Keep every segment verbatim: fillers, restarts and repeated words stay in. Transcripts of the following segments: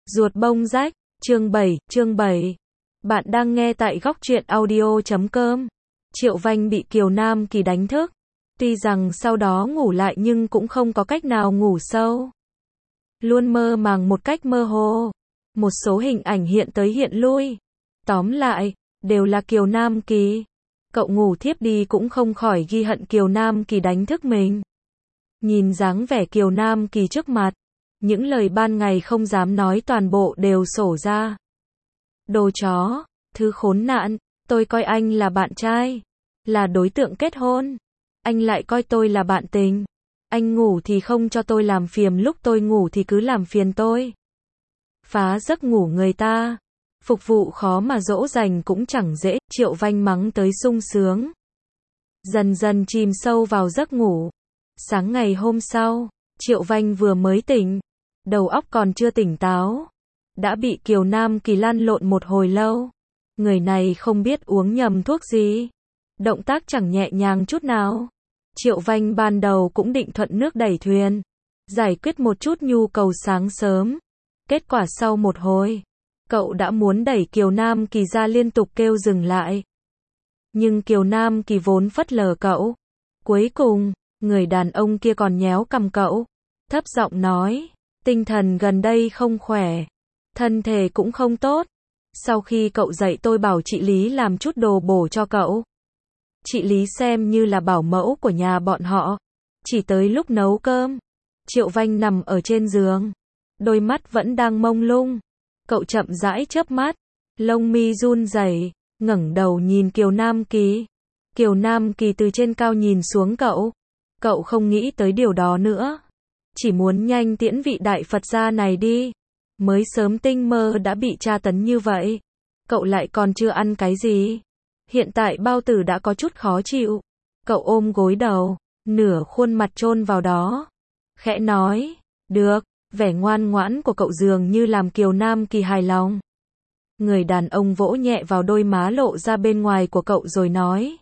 Ruột bông rách, chương bảy, chương bảy. Bạn đang nghe tại góc truyện audio chấm com. Triệu Vanh bị Kiều Nam Kỳ đánh thức. Tuy rằng sau đó ngủ lại nhưng cũng không có cách nào ngủ sâu. Luôn mơ màng một cách mơ hồ. Một số hình ảnh hiện tới hiện lui. Tóm lại, đều là Kiều Nam Kỳ. Cậu ngủ thiếp đi cũng không khỏi ghi hận Kiều Nam Kỳ đánh thức mình. Nhìn dáng vẻ Kiều Nam Kỳ trước mặt, những lời ban ngày không dám nói toàn bộ đều sổ ra. Đồ chó, thứ khốn nạn, tôi coi anh là bạn trai, là đối tượng kết hôn. Anh lại coi tôi là bạn tình. Anh ngủ thì không cho tôi làm phiền, lúc tôi ngủ thì cứ làm phiền tôi. Phá giấc ngủ người ta. Phục vụ khó mà dỗ dành cũng chẳng dễ, Triệu Vanh mắng tới sung sướng. Dần dần chìm sâu vào giấc ngủ. Sáng ngày hôm sau, Triệu Vanh vừa mới tỉnh, đầu óc còn chưa tỉnh táo, đã bị Kiều Nam Kỳ lăn lộn một hồi lâu. Người này không biết uống nhầm thuốc gì, động tác chẳng nhẹ nhàng chút nào. Triệu Vanh ban đầu cũng định thuận nước đẩy thuyền, giải quyết một chút nhu cầu sáng sớm. Kết quả sau một hồi, cậu đã muốn đẩy Kiều Nam Kỳ ra, liên tục kêu dừng lại. Nhưng Kiều Nam Kỳ vốn phớt lờ cậu. Cuối cùng, người đàn ông kia còn nhéo cằm cậu, thấp giọng nói, tinh thần gần đây không khỏe, thân thể cũng không tốt. Sau khi cậu dậy tôi bảo chị Lý làm chút đồ bổ cho cậu. Chị Lý xem như là bảo mẫu của nhà bọn họ, chỉ tới lúc nấu cơm. Triệu Vanh nằm ở trên giường, đôi mắt vẫn đang mông lung. Cậu chậm rãi chớp mắt, lông mi run rẩy, ngẩng đầu nhìn Kiều Nam Kỳ. Kiều Nam Kỳ từ trên cao nhìn xuống cậu. Cậu không nghĩ tới điều đó nữa, chỉ muốn nhanh tiễn vị đại Phật gia này đi. Mới sớm tinh mơ đã bị tra tấn như vậy, cậu lại còn chưa ăn cái gì. Hiện tại bao tử đã có chút khó chịu. Cậu ôm gối đầu, nửa khuôn mặt chôn vào đó, khẽ nói, được. Vẻ ngoan ngoãn của cậu dường như làm Kiều Nam Kỳ hài lòng. Người đàn ông vỗ nhẹ vào đôi má lộ ra bên ngoài của cậu rồi nói,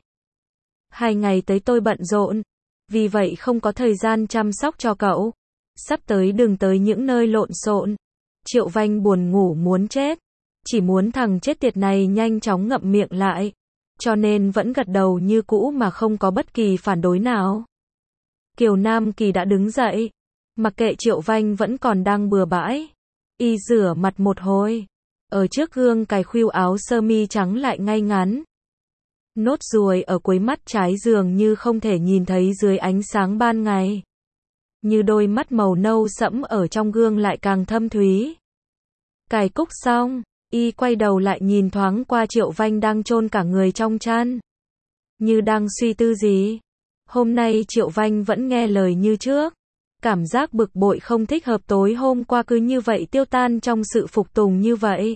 hai ngày tới tôi bận rộn, vì vậy không có thời gian chăm sóc cho cậu. Sắp tới đừng tới những nơi lộn xộn. Triệu Vanh buồn ngủ muốn chết, chỉ muốn thằng chết tiệt này nhanh chóng ngậm miệng lại, cho nên vẫn gật đầu như cũ mà không có bất kỳ phản đối nào. Kiều Nam Kỳ đã đứng dậy, mặc kệ Triệu Vanh vẫn còn đang bừa bãi. Y rửa mặt một hồi, ở trước gương cài khuỷu áo sơ mi trắng lại ngay ngắn. Nốt ruồi ở cuối mắt trái dường như không thể nhìn thấy dưới ánh sáng ban ngày. Như đôi mắt màu nâu sẫm ở trong gương lại càng thâm thúy. Cài cúc xong, y quay đầu lại nhìn thoáng qua Triệu Vanh đang chôn cả người trong chăn, như đang suy tư gì. Hôm nay Triệu Vanh vẫn nghe lời như trước. Cảm giác bực bội không thích hợp tối hôm qua cứ như vậy tiêu tan trong sự phục tùng như vậy.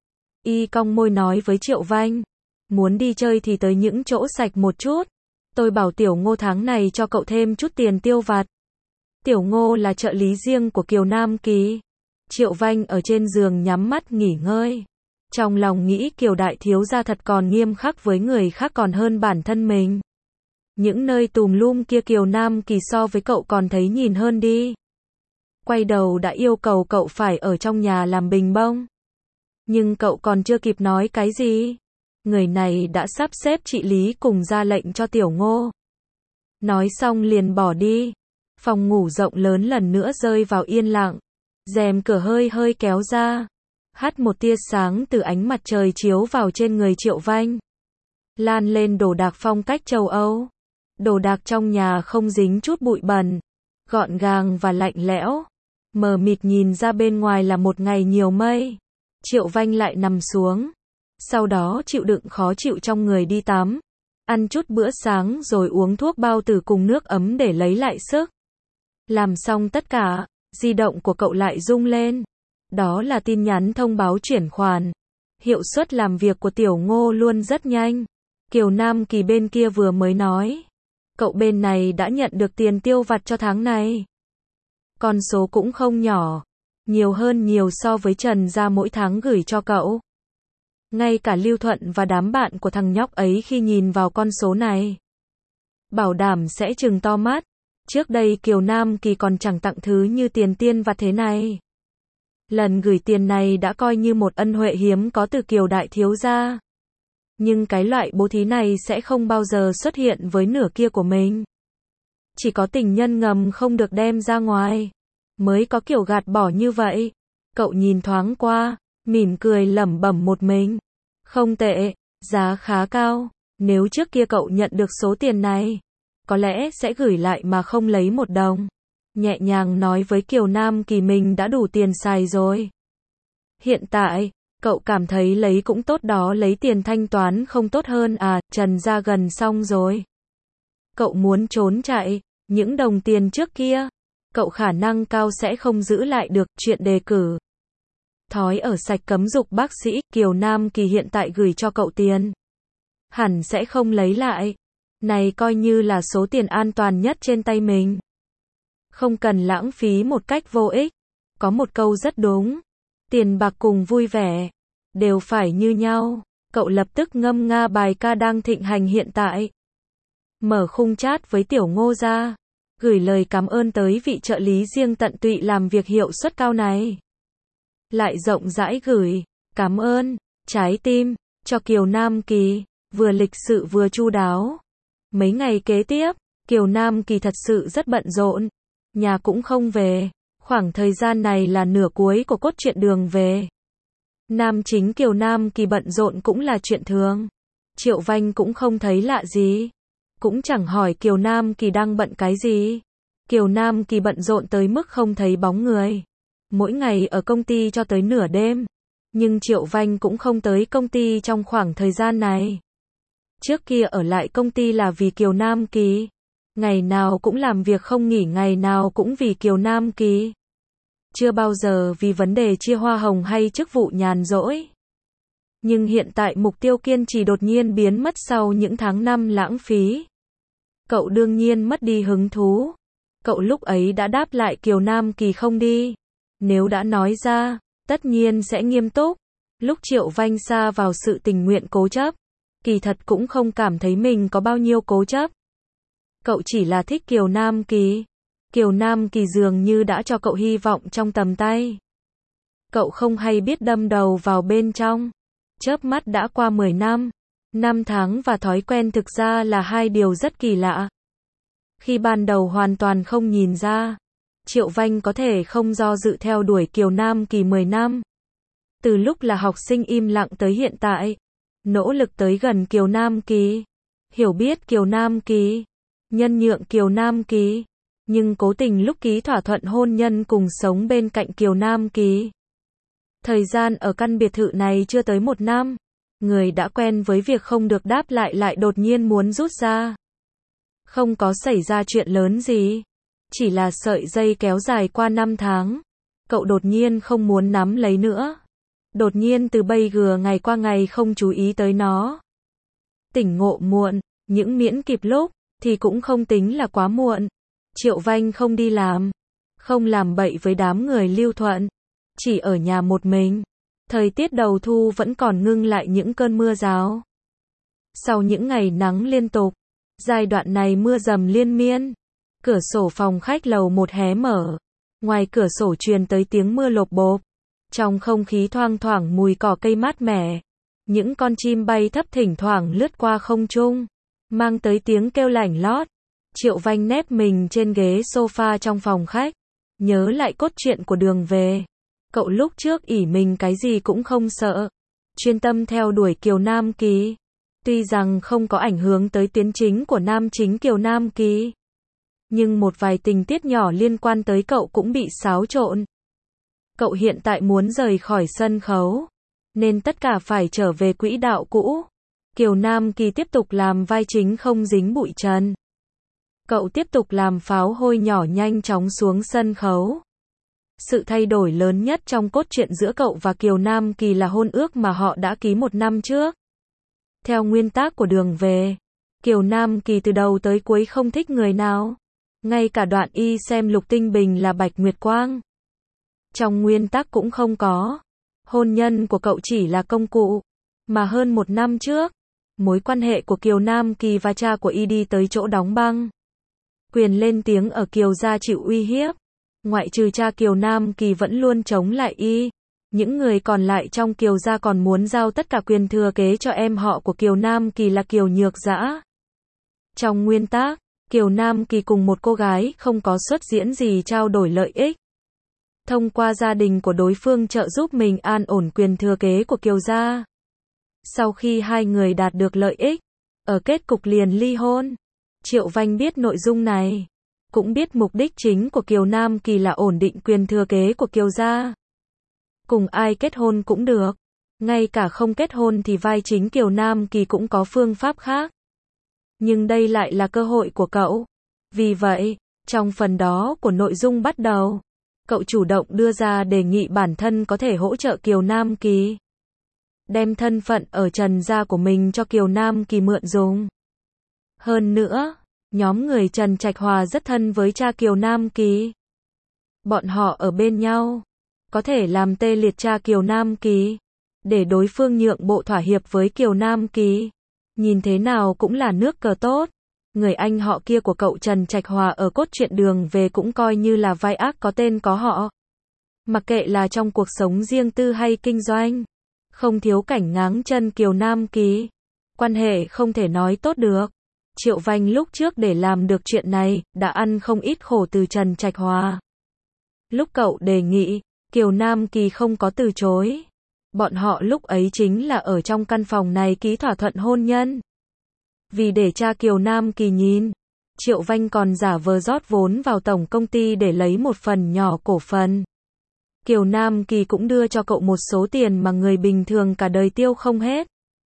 Y cong môi nói với Triệu Vanh, muốn đi chơi thì tới những chỗ sạch một chút. Tôi bảo Tiểu Ngô tháng này cho cậu thêm chút tiền tiêu vặt. Tiểu Ngô là trợ lý riêng của Kiều Nam Kỳ. Triệu Vanh ở trên giường nhắm mắt nghỉ ngơi. Trong lòng nghĩ Kiều đại thiếu gia thật còn nghiêm khắc với người khác còn hơn bản thân mình. Những nơi tùm lum kia Kiều Nam Kỳ so với cậu còn thấy nhìn hơn đi. Quay đầu đã yêu cầu cậu phải ở trong nhà làm bình bông. Nhưng cậu còn chưa kịp nói cái gì, người này đã sắp xếp chị Lý cùng ra lệnh cho Tiểu Ngô. Nói xong liền bỏ đi. Phòng ngủ rộng lớn lần nữa rơi vào yên lặng. Rèm cửa hơi hơi kéo ra, hắt một tia sáng từ ánh mặt trời chiếu vào trên người Triệu Vanh, lan lên đồ đạc phong cách châu Âu. Đồ đạc trong nhà không dính chút bụi bẩn, gọn gàng và lạnh lẽo. Mờ mịt nhìn ra bên ngoài là một ngày nhiều mây. Triệu Vanh lại nằm xuống, sau đó chịu đựng khó chịu trong người đi tắm, ăn chút bữa sáng rồi uống thuốc bao tử cùng nước ấm để lấy lại sức. Làm xong tất cả, di động của cậu lại rung lên. Đó là tin nhắn thông báo chuyển khoản. Hiệu suất làm việc của Tiểu Ngô luôn rất nhanh. Kiều Nam Kỳ bên kia vừa mới nói, cậu bên này đã nhận được tiền tiêu vặt cho tháng này. Con số cũng không nhỏ, nhiều hơn nhiều so với Trần gia mỗi tháng gửi cho cậu. Ngay cả Lưu Thuận và đám bạn của thằng nhóc ấy khi nhìn vào con số này, bảo đảm sẽ trừng to mắt. Trước đây Kiều Nam Kỳ còn chẳng tặng thứ như tiền tiên vặt thế này. Lần gửi tiền này đã coi như một ân huệ hiếm có từ Kiều đại thiếu gia. Nhưng cái loại bố thí này sẽ không bao giờ xuất hiện với nửa kia của mình. Chỉ có tình nhân ngầm không được đem ra ngoài, mới có kiểu gạt bỏ như vậy. Cậu nhìn thoáng qua, mỉm cười lẩm bẩm một mình. Không tệ, giá khá cao. Nếu trước kia cậu nhận được số tiền này, có lẽ sẽ gửi lại mà không lấy một đồng. Nhẹ nhàng nói với Kiều Nam Kỳ mình đã đủ tiền xài rồi. Hiện tại, cậu cảm thấy lấy cũng tốt đó, lấy tiền thanh toán không tốt hơn à, Trần ra gần xong rồi. Cậu muốn trốn chạy, những đồng tiền trước kia, cậu khả năng cao sẽ không giữ lại được, chuyện đề cử. Thói ở sạch cấm dục bác sĩ, Kiều Nam Kỳ hiện tại gửi cho cậu tiền. Hẳn sẽ không lấy lại. Này coi như là số tiền an toàn nhất trên tay mình. Không cần lãng phí một cách vô ích. Có một câu rất đúng. Tiền bạc cùng vui vẻ, đều phải như nhau. Cậu lập tức ngâm nga bài ca đang thịnh hành hiện tại. Mở khung chat với Tiểu Ngô ra. Gửi lời cảm ơn tới vị trợ lý riêng tận tụy làm việc hiệu suất cao này. Lại rộng rãi gửi, cảm ơn, trái tim, cho Kiều Nam Kỳ, vừa lịch sự vừa chu đáo. Mấy ngày kế tiếp, Kiều Nam Kỳ thật sự rất bận rộn. Nhà cũng không về. Khoảng thời gian này là nửa cuối của cốt truyện Đường Về. Nam chính Kiều Nam Kỳ bận rộn cũng là chuyện thường. Triệu Vanh cũng không thấy lạ gì. Cũng chẳng hỏi Kiều Nam Kỳ đang bận cái gì. Kiều Nam Kỳ bận rộn tới mức không thấy bóng người. Mỗi ngày ở công ty cho tới nửa đêm. Nhưng Triệu Vanh cũng không tới công ty trong khoảng thời gian này. Trước kia ở lại công ty là vì Kiều Nam Kỳ. Ngày nào cũng làm việc không nghỉ, ngày nào cũng vì Kiều Nam Kỳ. Chưa bao giờ vì vấn đề chia hoa hồng hay chức vụ nhàn rỗi. Nhưng hiện tại mục tiêu kiên trì đột nhiên biến mất sau những tháng năm lãng phí. Cậu đương nhiên mất đi hứng thú. Cậu lúc ấy đã đáp lại Kiều Nam Kỳ không đi. Nếu đã nói ra, tất nhiên sẽ nghiêm túc. Lúc Triệu Vanh sa vào sự tình nguyện cố chấp, kỳ thật cũng không cảm thấy mình có bao nhiêu cố chấp. Cậu chỉ là thích Kiều Nam Kỳ. Kiều Nam Kỳ dường như đã cho cậu hy vọng trong tầm tay. Cậu không hay biết đâm đầu vào bên trong. Chớp mắt đã qua mười năm. Năm tháng và thói quen thực ra là hai điều rất kỳ lạ. Khi ban đầu hoàn toàn không nhìn ra, Triệu Vanh có thể không do dự theo đuổi Kiều Nam Kỳ mười năm. Từ lúc là học sinh im lặng tới hiện tại, nỗ lực tới gần Kiều Nam Kỳ, hiểu biết Kiều Nam Kỳ, nhân nhượng Kiều Nam Kỳ, nhưng cố tình lúc ký thỏa thuận hôn nhân cùng sống bên cạnh Kiều Nam Kỳ. Thời gian ở căn biệt thự này chưa tới một năm, người đã quen với việc không được đáp lại lại đột nhiên muốn rút ra. Không có xảy ra chuyện lớn gì, chỉ là sợi dây kéo dài qua năm tháng. Cậu đột nhiên không muốn nắm lấy nữa. Đột nhiên từ bây giờ ngày qua ngày không chú ý tới nó. Tỉnh ngộ muộn, những miễn kịp lúc, thì cũng không tính là quá muộn. Triệu Vanh không đi làm, không làm bậy với đám người Lưu Thuận, chỉ ở nhà một mình. Thời tiết đầu thu vẫn còn ngưng lại những cơn mưa rào. Sau những ngày nắng liên tục, giai đoạn này mưa dầm liên miên. Cửa sổ phòng khách lầu một hé mở. Ngoài cửa sổ truyền tới tiếng mưa lộp bộp. Trong không khí thoang thoảng mùi cỏ cây mát mẻ. Những con chim bay thấp thỉnh thoảng lướt qua không trung, mang tới tiếng kêu lảnh lót. Triệu Vanh nép mình trên ghế sofa trong phòng khách. Nhớ lại cốt truyện của Đường Về. Cậu lúc trước ỷ mình cái gì cũng không sợ. Chuyên tâm theo đuổi Kiều Nam Kỳ. Tuy rằng không có ảnh hưởng tới tiến chính của nam chính Kiều Nam Kỳ. Nhưng một vài tình tiết nhỏ liên quan tới cậu cũng bị xáo trộn. Cậu hiện tại muốn rời khỏi sân khấu, nên tất cả phải trở về quỹ đạo cũ. Kiều Nam Kỳ tiếp tục làm vai chính không dính bụi trần. Cậu tiếp tục làm pháo hôi nhỏ nhanh chóng xuống sân khấu. Sự thay đổi lớn nhất trong cốt truyện giữa cậu và Kiều Nam Kỳ là hôn ước mà họ đã ký một năm trước. Theo nguyên tắc của Đường Về, Kiều Nam Kỳ từ đầu tới cuối không thích người nào. Ngay cả đoạn y xem Lục Tinh Bình là Bạch Nguyệt Quang. Trong nguyên tắc cũng không có. Hôn nhân của cậu chỉ là công cụ. Mà hơn một năm trước, mối quan hệ của Kiều Nam Kỳ và cha của y đi tới chỗ đóng băng. Quyền lên tiếng ở Kiều gia chịu uy hiếp. Ngoại trừ cha Kiều Nam Kỳ vẫn luôn chống lại y, những người còn lại trong Kiều gia còn muốn giao tất cả quyền thừa kế cho em họ của Kiều Nam Kỳ là Kiều Nhược Dã. Trong nguyên tắc, Kiều Nam Kỳ cùng một cô gái không có xuất diễn gì trao đổi lợi ích. Thông qua gia đình của đối phương trợ giúp mình an ổn quyền thừa kế của Kiều gia. Sau khi hai người đạt được lợi ích, ở kết cục liền ly hôn. Triệu Vanh biết nội dung này, cũng biết mục đích chính của Kiều Nam Kỳ là ổn định quyền thừa kế của Kiều gia. Cùng ai kết hôn cũng được, ngay cả không kết hôn thì vai chính Kiều Nam Kỳ cũng có phương pháp khác. Nhưng đây lại là cơ hội của cậu. Vì vậy, trong phần đó của nội dung bắt đầu, cậu chủ động đưa ra đề nghị bản thân có thể hỗ trợ Kiều Nam Kỳ. Đem thân phận ở Trần gia của mình cho Kiều Nam Kỳ mượn dùng. Hơn nữa, nhóm người Trần Trạch Hòa rất thân với cha Kiều Nam Kỳ. Bọn họ ở bên nhau, có thể làm tê liệt cha Kiều Nam Kỳ, để đối phương nhượng bộ thỏa hiệp với Kiều Nam Kỳ. Nhìn thế nào cũng là nước cờ tốt. Người anh họ kia của cậu Trần Trạch Hòa ở cốt truyện Đường Về cũng coi như là vai ác có tên có họ. Mặc kệ là trong cuộc sống riêng tư hay kinh doanh, không thiếu cảnh ngáng chân Kiều Nam Kỳ. Quan hệ không thể nói tốt được. Triệu Vanh lúc trước để làm được chuyện này, đã ăn không ít khổ từ Trần Trạch Hòa. Lúc cậu đề nghị, Kiều Nam Kỳ không có từ chối. Bọn họ lúc ấy chính là ở trong căn phòng này ký thỏa thuận hôn nhân. Vì để cha Kiều Nam Kỳ nhìn, Triệu Vanh còn giả vờ rót vốn vào tổng công ty để lấy một phần nhỏ cổ phần. Kiều Nam Kỳ cũng đưa cho cậu một số tiền mà người bình thường cả đời tiêu không hết.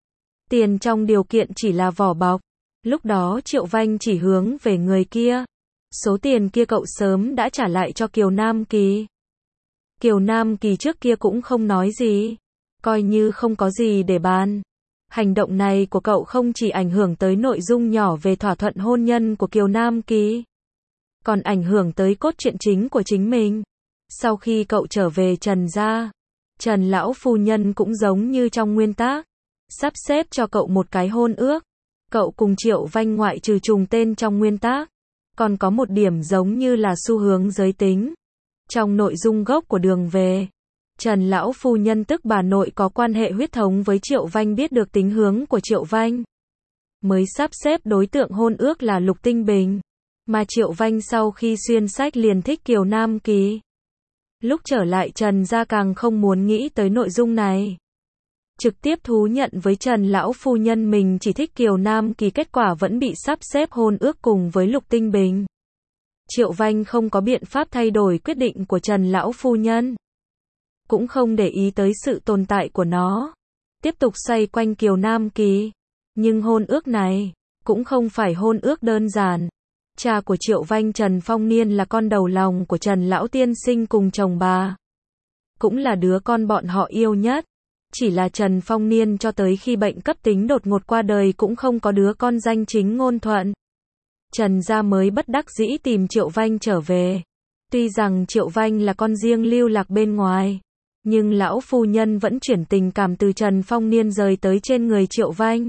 Tiền trong điều kiện chỉ là vỏ bọc. Lúc đó Triệu Vanh chỉ hướng về người kia. Số tiền kia cậu sớm đã trả lại cho Kiều Nam Kỳ. Kiều Nam Kỳ trước kia cũng không nói gì, coi như không có gì để bàn. Hành động này của cậu không chỉ ảnh hưởng tới nội dung nhỏ về thỏa thuận hôn nhân của Kiều Nam Kỳ, còn ảnh hưởng tới cốt truyện chính của chính mình. Sau khi cậu trở về Trần gia, Trần lão phu nhân cũng giống như trong nguyên tắc, sắp xếp cho cậu một cái hôn ước. Cậu cùng Triệu Vanh ngoại trừ trùng tên trong nguyên tắc, còn có một điểm giống như là xu hướng giới tính. Trong nội dung gốc của Đường Về, Trần lão phu nhân tức bà nội có quan hệ huyết thống với Triệu Vanh biết được tính hướng của Triệu Vanh, mới sắp xếp đối tượng hôn ước là Lục Tinh Bình. Mà Triệu Vanh sau khi xuyên sách liền thích Kiều Nam Kỳ. Lúc trở lại Trần gia càng không muốn nghĩ tới nội dung này. Trực tiếp thú nhận với Trần lão phu nhân mình chỉ thích Kiều Nam Kỳ, kết quả vẫn bị sắp xếp hôn ước cùng với Lục Tinh Bình. Triệu Vanh không có biện pháp thay đổi quyết định của Trần lão phu nhân, cũng không để ý tới sự tồn tại của nó, tiếp tục xoay quanh Kiều Nam Kỳ. Nhưng hôn ước này cũng không phải hôn ước đơn giản. Cha của Triệu Vanh Trần Phong Niên là con đầu lòng của Trần lão tiên sinh cùng chồng bà, cũng là đứa con bọn họ yêu nhất. Chỉ là Trần Phong Niên cho tới khi bệnh cấp tính đột ngột qua đời cũng không có đứa con danh chính ngôn thuận. Trần gia mới bất đắc dĩ tìm Triệu Vanh trở về. Tuy rằng Triệu Vanh là con riêng lưu lạc bên ngoài, nhưng lão phu nhân vẫn chuyển tình cảm từ Trần Phong Niên rời tới trên người Triệu Vanh.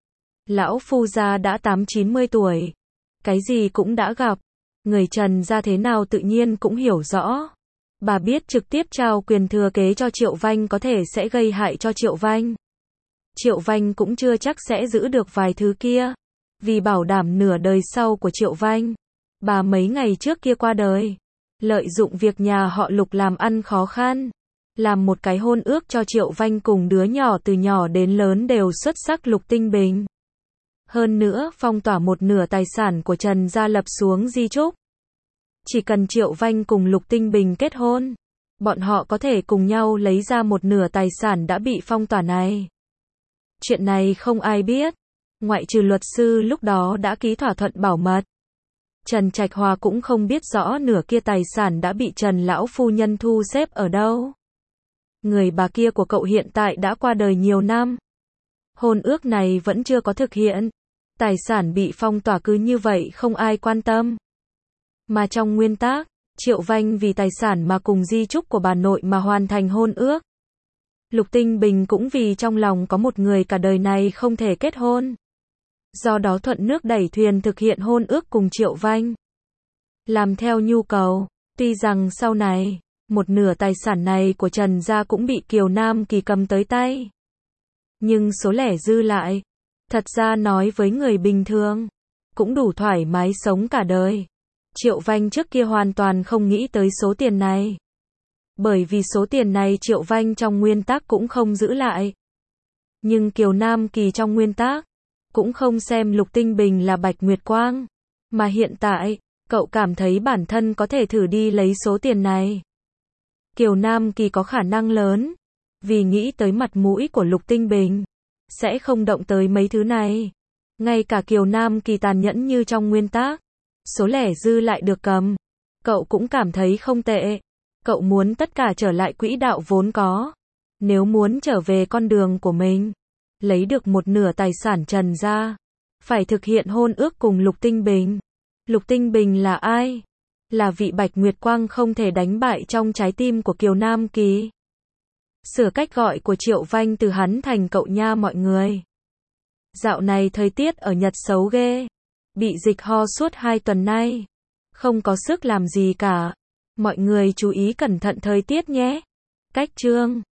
Lão phu gia đã tám chín mươi tuổi, cái gì cũng đã gặp, người Trần gia thế nào tự nhiên cũng hiểu rõ. Bà biết trực tiếp trao quyền thừa kế cho Triệu Vanh có thể sẽ gây hại cho Triệu Vanh. Triệu Vanh cũng chưa chắc sẽ giữ được vài thứ kia. Vì bảo đảm nửa đời sau của Triệu Vanh, bà mấy ngày trước kia qua đời, lợi dụng việc nhà họ Lục làm ăn khó khăn, làm một cái hôn ước cho Triệu Vanh cùng đứa nhỏ từ nhỏ đến lớn đều xuất sắc Lục Tinh Bình. Hơn nữa phong tỏa một nửa tài sản của Trần gia, lập xuống di chúc. Chỉ cần Triệu Vanh cùng Lục Tinh Bình kết hôn, bọn họ có thể cùng nhau lấy ra một nửa tài sản đã bị phong tỏa này. Chuyện này không ai biết, ngoại trừ luật sư lúc đó đã ký thỏa thuận bảo mật. Trần Trạch Hòa cũng không biết rõ nửa kia tài sản đã bị Trần lão phu nhân thu xếp ở đâu. Người bà kia của cậu hiện tại đã qua đời nhiều năm. Hôn ước này vẫn chưa có thực hiện. Tài sản bị phong tỏa cứ như vậy không ai quan tâm. Mà trong nguyên tắc, Triệu Vanh vì tài sản mà cùng di chúc của bà nội mà hoàn thành hôn ước. Lục Tinh Bình cũng vì trong lòng có một người cả đời này không thể kết hôn. Do đó thuận nước đẩy thuyền thực hiện hôn ước cùng Triệu Vanh. Làm theo nhu cầu Tuy rằng sau này, một nửa tài sản này của Trần gia cũng bị Kiều Nam Kỳ cầm tới tay. Nhưng số lẻ dư lại, thật ra nói với người bình thường, cũng đủ thoải mái sống cả đời. Triệu Vanh trước kia hoàn toàn không nghĩ tới số tiền này. Bởi vì số tiền này Triệu Vanh trong nguyên tắc cũng không giữ lại. Nhưng Kiều Nam Kỳ trong nguyên tắc, cũng không xem Lục Tinh Bình là Bạch Nguyệt Quang. Mà hiện tại, cậu cảm thấy bản thân có thể thử đi lấy số tiền này. Kiều Nam Kỳ có khả năng lớn, vì nghĩ tới mặt mũi của Lục Tinh Bình, sẽ không động tới mấy thứ này. Ngay cả Kiều Nam Kỳ tàn nhẫn như trong nguyên tắc, số lẻ dư lại được cầm, cậu cũng cảm thấy không tệ. Cậu muốn tất cả trở lại quỹ đạo vốn có. Nếu muốn trở về con đường của mình, lấy được một nửa tài sản Trần gia, phải thực hiện hôn ước cùng Lục Tinh Bình. Lục Tinh Bình là ai? Là vị Bạch Nguyệt Quang không thể đánh bại trong trái tim của Kiều Nam Kỳ. Sửa cách gọi của Triệu Vanh từ hắn thành cậu nha mọi người. Dạo này thời tiết ở Nhật xấu ghê. Bị dịch ho suốt hai tuần nay. Không có sức làm gì cả. Mọi người chú ý cẩn thận thời tiết nhé. Cách chương